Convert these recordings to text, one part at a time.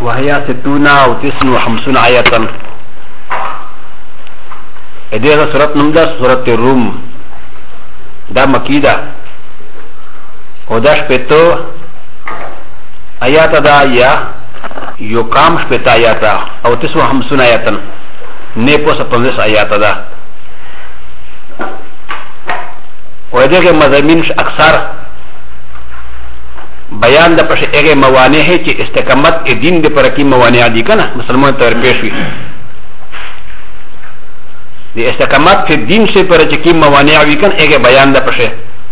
وهي 60 أو 59 آية. إذا سورة نمدا سورة الروم دا مكيدة ودا شبتو آيات دا يا يقام شبتا آيات أو 59 آيات نيپو 15 آيات دا. وإذا کے مضامین اکثر بیان د پښه هغه موانع هي چې استقامت دین د پر کې موانع دي کنه مسلمان تر پیش وي د استقامت په دین سے پر چې کې موانع وي کنه هغه بیان د پښه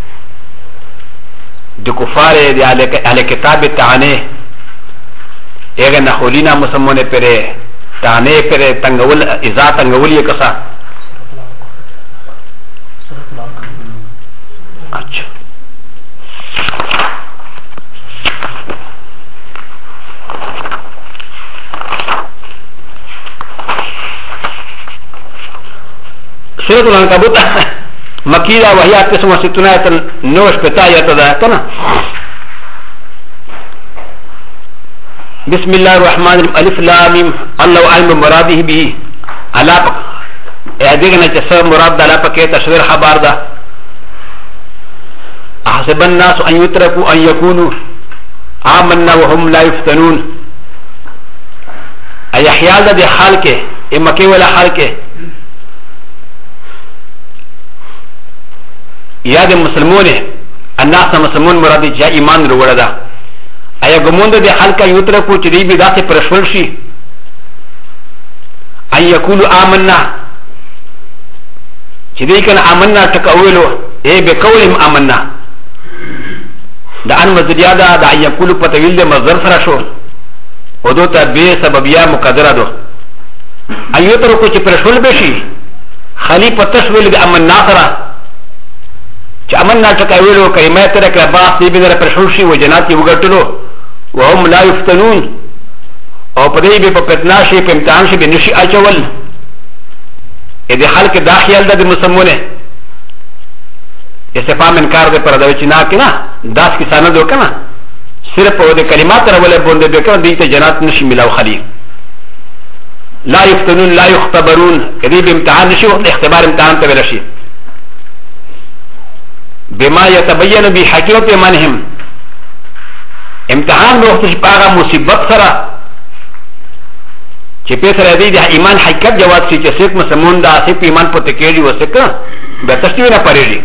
د کفار د اهل کتاب تعنی هغه نه خولینا مسلمان پره تعنی پره تنگول اذا تنگول یې کسا اچھا سورة العنكبوت مكيدة وهي 69 آية نوش بتاية تذاكنا. بسم الله الرحمن الرحيم ألف لام ميم الله أعلم مراده به على أدينا جسر مراد على بكيت تشوير خبر ده أحسب الناس أن يتركوا أن يكونوا آمنا وهم لا يفتنون أي خيال ده حالك إما كي ولا حالك یا د مسلمون الناس مسلمون مراد جا ایمان وروړه ده ایا ګموند د خلک یو تر کو چې دی به داسې پرشول شي ان یقولوا آمنا چې دی کنه آمنا تکولو ای به قولهم آمنا د ان مزیاده د ان یقولوا په تویل د مصدر سره شو او دوته به سببیا مقدره ده ایو تر کو چې پرشول به شي خلی په تشویل د امنا سره چې امنا تکویلو کلمه تر کړه باس دی به در پرشول شي و جنات یې وګټلو وهم لا یفتنون او په دې به په فتنا شي په امتحان شي به نشي اچول اې د خلک دا خیال د مسلمانونه استفهام انکار دې پر دا چې نه کنه داس کی سند وکنه صرف او د کلمات تر ولې باندې به کنه دې ته جنات نشي ملاو خلی لا یفتنون لا یختبرون دې به امتحان نشي او اختبار امتحان ته ورشي بما يتبين بحقيقة إيمانهم امتحان بوقت شپاغا مصیبت سرا چه پیسر ادهی ده ایمان حقیقت جواد سی چه سیک مسلمون ده سیک ایمان پو تکیجی و سکا بتشتیو نا پریجی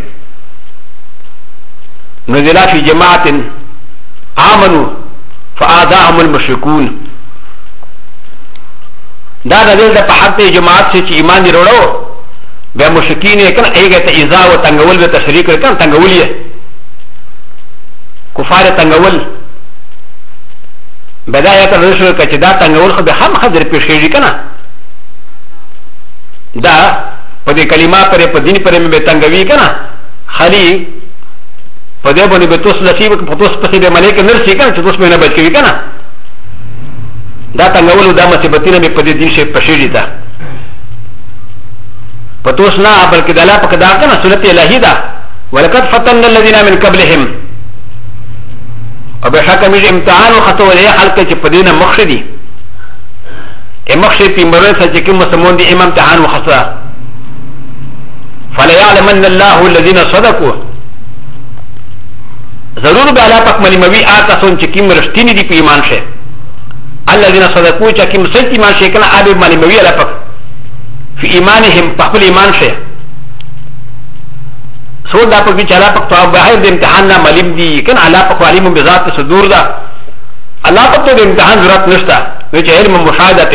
نزلا فی جماعت آمنو فآداهم المشرکون دا نزل ده پا حق جماعت سی چه ایمان دی روڑو ب مشکین کن ایگه تا ایزا و تنگول به تشریک کن تنگولیه کفار تنگول بدایت رسول که دا تنگول خو به هم خضر پیشیجی کنه دا پا دی کلمه پر پا دین پر به تنگوی کنه خالی پا دی بانی به توس نصیب پا توس پسی به ملیک نرسی کنه چه توس به نبچ کوی کنه دا تنگول و دا مصیبتین به پا دی دین شیف پیشیجی تا فتوسنا بلکہ دلا پکدار کا نا سنت الہی دا ولقد فتن الذين من قبلهم اور بشک امیر امتحان و خطو علیہ حلق چی پدینا مخشدی مخشد پی مرن سا چکی مسلمون دی امتحان و خطا فلیعلمن اللہ الذین صدقوا ضرور بعلا پک ملی موی آتا سن چکی مرشتینی دی پی ایمان شے الذین صدقوا چکی مسلط ایمان شے کنا آبی ملی موی علا پک في إيمانهم بحبل إيمان شيء سود دا پک بیچ علا پک تو بحر دا امتحان نا ملیم دی کن علا پک علیم بذات صدور دا علا پک تو دا امتحان ضرورت نشتا ویچ علم مشاہدت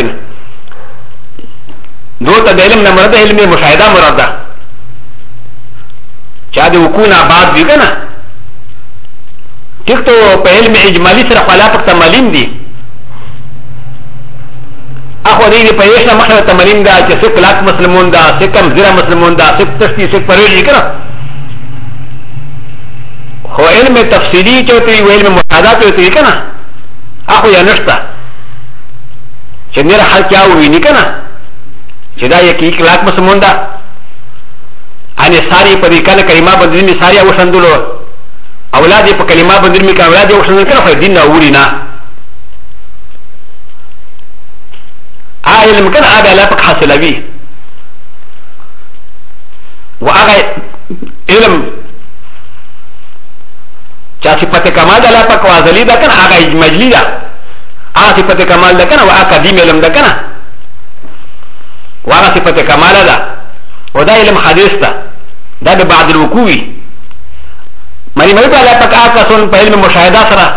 دو تا دا علم نمرد علم مشاہدہ مرد دا چاہ دا وکون آباد بھی کنا ٹھیک تو پہ علم اجمالی صرف علا پک تا ملیم دی اخو دی پیشنا مخنا تمرین دا چې سک لاک مسلمون دا سکم زیرا مسلمون دا سک تشتی سک پریجی کنا خو علم تفصیلی چوتی و علم محادات چوتی کنا اخو یا نشتا چې نیر حال کیاو وینی کنا چې دا یکی ایک لاک مسلمون دا انی ساری پا دی کنا کلمہ بندرمی ساری اوشندلو اولادی پا کلمہ بندرمی کنا اولادی اوشندلو کنا خو دین نا اولی نا علم كان هذا لا بك حاصل به وهذا علم چا صفت کمال دا لا پاک وازلی دا کنا آگا مجلی دا آگا صفت کمال دا کنا و آگا قدیم علم دا کنا و آگا صفت کمال دا و دا علم حدیث دا دا بی بعد الوقوعی منی مجلی دا لا پاک آگا سن پا علم مشاہدہ سرا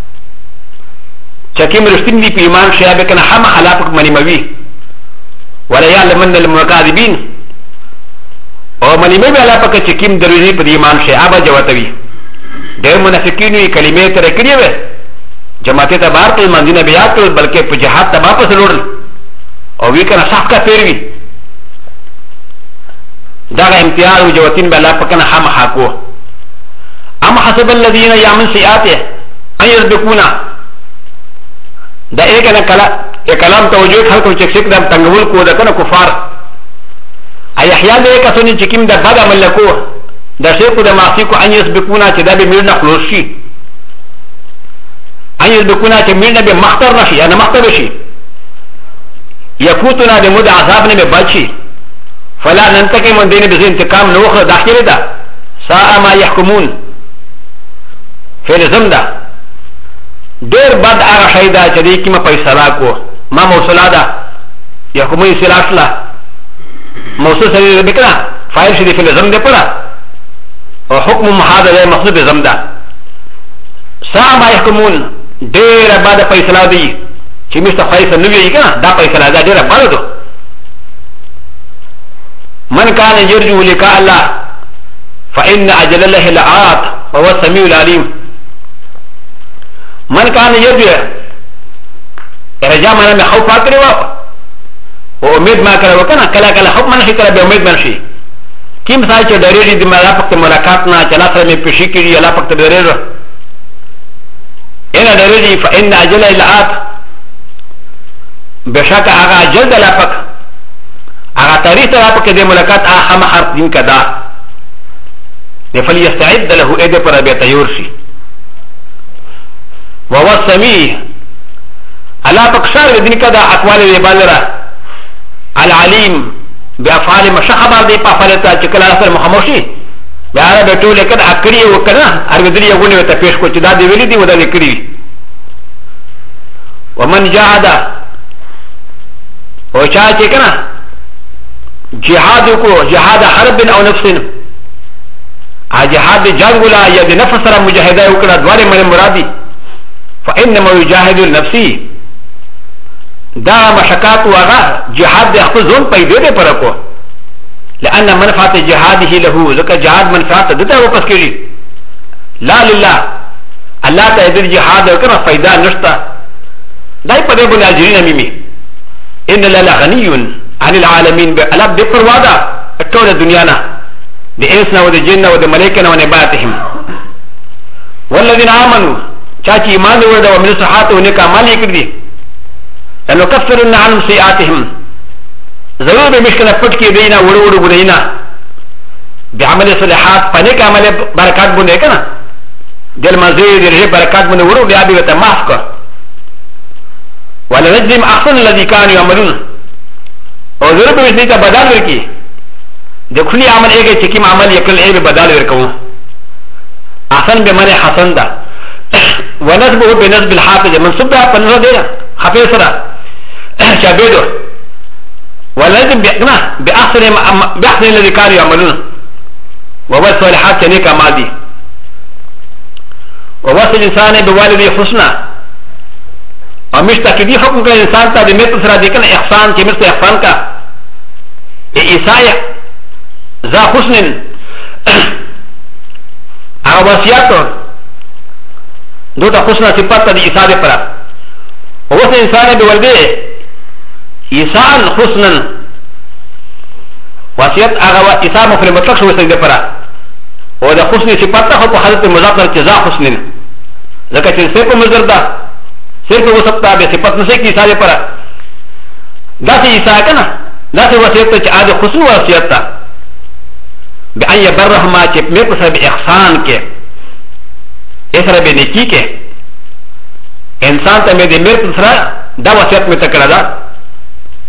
چاکیم رشتین دی پی ایمان شیعب کنا حم حلا پاک منی موی ولا یعلمن المکاذبین و منی مجلی دا پاک چاکیم دروزی پا دی ایمان شیعب جواتوی ډېر منافقین وی کلمې تر کړې وې جماعت ته بار ته منځنه بیا ټول بلکې په جهاد ته واپس لوړل او وی کنه صح کا پیروي دا امتیاز او جواتین بلا پکنه هم حقو ام حسب الذين يعملون سيئات ان يسبقونا دا ایک نه کلام توجه خلکو چې څنګه د تنگول کو د کنه کفار ای احیان دې کسونی چې کیم د بد عمل کو دا شیخ د معصی کو ان یسبقونا چې دا به میرنا خلاص شي ان یسبقونا چې میرنا به مختار نشي یا نه مختار شي یفوتنا د مود عذاب نه به بچي فلا ننتقم من دین به انتقام نو خو داخله ده ساء ما يحكمون فعل زمدا ډیر بد هغه شی ده چې دې کیمه فیصله کو ما موصله ده يحكمون سلاسله موصول سره بکړه فاعل شي فعل زم ده پړه او حکم محاذ مخصوص زمدا سا ما يحكمون دير بعد فيصله دي چې مست فیصله نو وی کنه دا فیصله دا ډیره بل دو من كان يرجو لقاء الله فان اجل الله لآت وهو السميع العليم من كان يرجو رجاء من خوف فاكر و امید ما کړو کنه کله کله خوف من شي کله به امید من شي کیم سای چې ډېرې د مالا پکته ملاقات نه چلا سره مې پېښې کړي الله پکته ډېرې ان ډېرې فإن اجل الات بشک هغه اجل د الله پک هغه تاریخ ته پکته د ملاقات هم حرف دین کدا فليستعد له اید پر به تیار شي وهو السميع الله پک شار دین کدا اقوال العباد العليم بافعال مشخبر دي بافعالتا چکلا سره مخاموشي بیا به ټول کده اکړی وکړه ارګدلی یو ته پیش کو چې دا دی ویلي دی ودا وکړي ومن جاهد او چا چې کنه جهاد کو جهاد حرب او نفس ا جهاد جنگ ولا یا د نفس سره مجاهده وکړه دواړه من مرادي فانما يجاهد النفسي دا مشکات وغا جهاد د خپل ځون پیدا دی پر کو لأن منفعت جهاده له ذکر جهاد منفعت دته واپس کړي لا لله الله ته د جهاد وکړه فائدہ نشتا دای په دې باندې اجرین میمي ان الله غنی عن العالمین الله دې پروادا ټول دنیا نه د انس نه او د جن او د ملائکه نه ونباتهم والذین آمنوا چا چې ایمان ورته او من صحات او نیک اعمال کړی لأنه كفرن عنهم سيئاتهم ضرور بمشكلة فتكي دينا ورور غنينا بعمل صالحات فنك عمل بركات بني كنا دل مزيد رجع بركات بني ورور بيابي وتماسك ولا نجزم أحسن الذي كانوا يعملون وضرور بمشكلة بدال وركي دخلي عمل ايه چكيم عمل يكل ايه بدال وركو أحسن بمعنى حسن دا ونسبه بنسب الحافظ منصب دا پنزا دينا حفظ را شابيدو ولازم بأحسن الذي كانوا يعملون وهو الصالحات كنيك مادي ووصل الإنسان بوالده حسنا ومشتا كدي حكم كالإنسان تا بمثل سرا ديكنا إحسان كمثل إحسان كا إيسايا ذا حسن أغواسياتو دوتا حسنا صفات دي إيسا دي پرا ووصل الإنسان بوالده إيسان حسنا وصيت أغوا إيسا مفل مطلق شو وصل دي پرا وده حسن صفات تا خلق حضرت مضاف ارتزا حسن ذكا چه سيپ مزر دا سيپ وصفتا بي صفات نسيك إيسا دي پرا دا سي إيسا كنا دا سي وصيت تا چه آده حسن وصيت تا بأن يبرهما چه مقصر بإحسان کے اسر بنیکی کے انسان تا میں دے مرد سرا دا وصیت میں تکڑا دا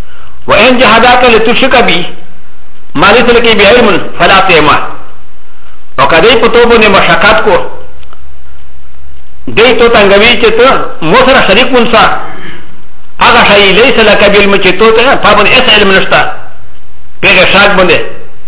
وان جهادك لتشرك بي ما ليس لك به علم فلا تهما وكذا پتوبونه مشقات کو دې تو تنګوي چې ته مو سره شریک ونسا هغه شی ليس لك بعلم چې تو ته پابن اس علم نشتا پیغه شاک باندې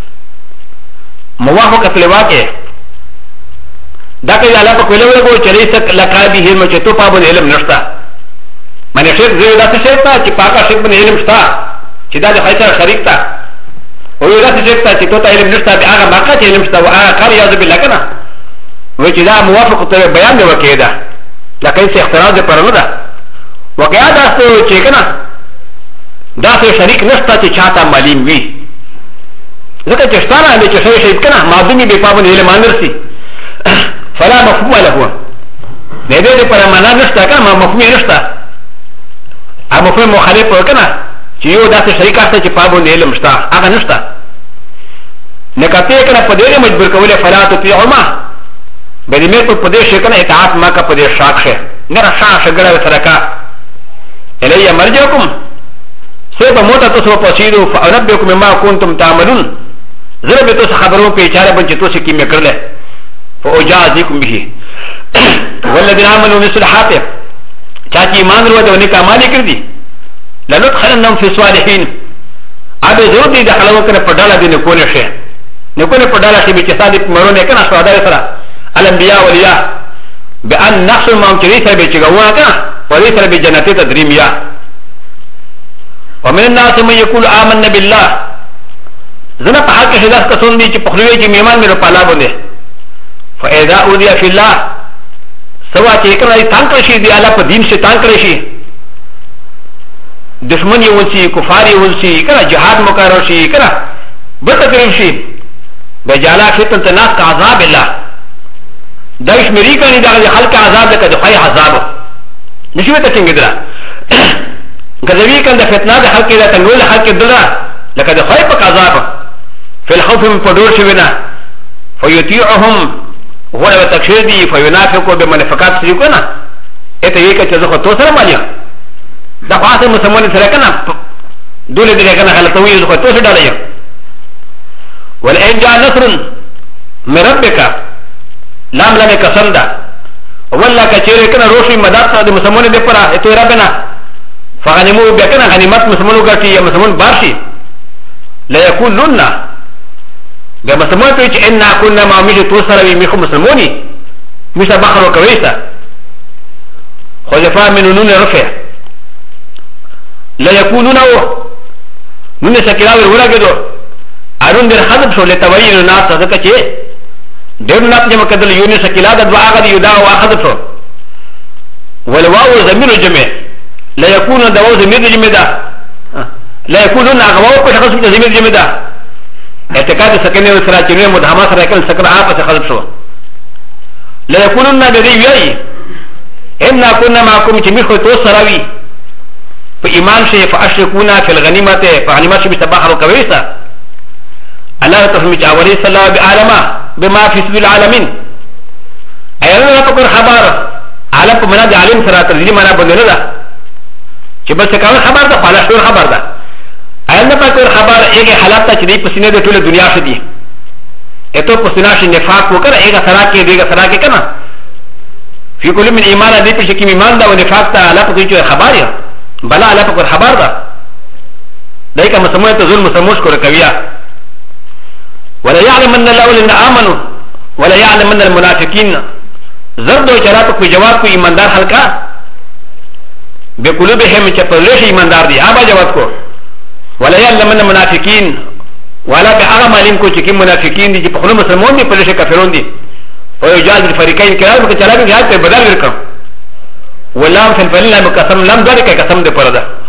موافقت لواکه دا کې الله په کوله ورغو چې ليس لك به علم چې تو پابن علم نشتا معنی شرک زه دا څه شتا چې پاکه شرک باندې علم شتا چې دا د خیره شریک تا او دا څه شتا چې تو ته علم نشتا به هغه ماکه چې علم شتا او هغه کار یاد بالله کنه و چې دا موافق ته بیان دی وکیدا لکه څه اختراع ده پر نه ده وکیا دا څه چې کنه دا څه شریک نشتا چې چاته معلوم وي ځکه چې ستاره دې چې شی کنه معلومي به پابند علم انرسي فلا مفهوم له نه دې پر معنا نشتا کنه مفهوم نشتا ا مفهوم مخالف وکنه چې یو دا څه شریک است چې پابند علم شتا هغه نشتا نه کته کنه په دې مجبور کوله فلا تطيعهما بل مې په دې شي کنه اطاعت ما کا په دې شاک شه نه را شګړه سرکا الیا مرجوکم سبب موت تاسو په سیدو فانبئکم مما کنتم تعملون زره به تاسو خبرو په اشاره باندې تاسو کې مې کړل فاجازیکم به والذین آمنوا بالصالحات چا چې ایمان ورو د نیک اعمال کړی لندخلنهم فی الصالحین ابه زور دې دخلوا کنه په ډاله دې نه کول شي نه کول په ډاله کې چې صادق مرونه کنه سوادار سره الانبیاء والیاء بان نحصل ما امتري سره بچغوا کنه ولي سره بجنته تدریمیا ومن الناس من يقول آمنا بالله زنا په حق کې داس کسون دي چې په خلوی کې میمان مې په لا باندې فاذا اودي في الله سوا چې کله تانکړ شي دی الله په دین شي تانکړ شي دشمن یې ونسي کفار یې ونسي کنه جهاد مقرر شي کنه بتکریم شي بجالا فتنه الناس عذاب الله دایش مری کني دا خلق عذاب ده کده خای عذاب نشوي ته څنګه درا غزوی کنده فتنه ده خلق ده تنول خلق دلا لکه ده خای په عذاب فی الخوف من پدور شي ونا فیطيعهم هو تکشیر دی فینافقوا بمنافقات سری کنه اته یې کچې زه تو سره مالیا دا خاصه مسلمان سره کنه دوله دې کنه غلطوي زه تو سره ډالې ولئن جاء نصر من ربك لام لم قسم ده والله کچېره کنه روشي مدد د مسلمان دې پر اته ربنا فغنمو بکنه غنیمت مسلمانو ګټي یا مسلمان بارشي لا يكون لنا ده مسلمان ته چې ان كنا ما مشي تو سره وي مخ مسلماني مشه بخرو کويسا خلفاء من نون رفع لا يكونون نون سكراوي ولا كده ارون در حذف شو لتوين الناس ذكا چې دیر نات جمع کدل یونی سکلا د دعا غدي یدا واحد شو والواو ضمير جمع لا يكون دواو ضمير جمع ده لا يكونون اغواو په شخص کې ضمير جمع ده اعتقاد سکنه سره چې مدهما سره کله سکر اپ څخه حذف شو لا يكونون بدی وی ان كنا معكم چې میخو تو سراوي په ایمان شي فاشركونا في الغنیمه فغنیمت شي تبخروا کويسا الله تعالی جاوري صلی الله بعالمه بما في سبيل العالمين ايانا فكر خبر عالم په معنا د عالم سره ترجمه معنا بدل نه چې بس کله خبر ده خلاص ټول خبر ده ايانا فكر خبر هغه حالات چې د پسینه د ټول دنیا شدي اته پسینا شي نفاق وکړه هغه سره کې دیګه سره کې کنه في كل من ايمان دې په شکه ایمان دا او نفاق ته الله په کې خبر یا بلا الله په خبر ده دای کا مسموعه ته ظلم سموش کړ کویا ولا يعلمن الله الذين امنوا ولا يعلمن المنافقين زرد وشرات في جواب کو ایماندار حلقہ بقلوبهم چپلش ایماندار دی ابا جواب کو ولا يعلمن المنافقين ولا بعلم علم کو چې منافقین دي چې په خلو مسلمان دي پلش کافرون دي او یجاز الفریقین کرام کو چلا کې یاد په بدل ورکړه ولام فی الفلل قسم لم ذلك قسم ده پردا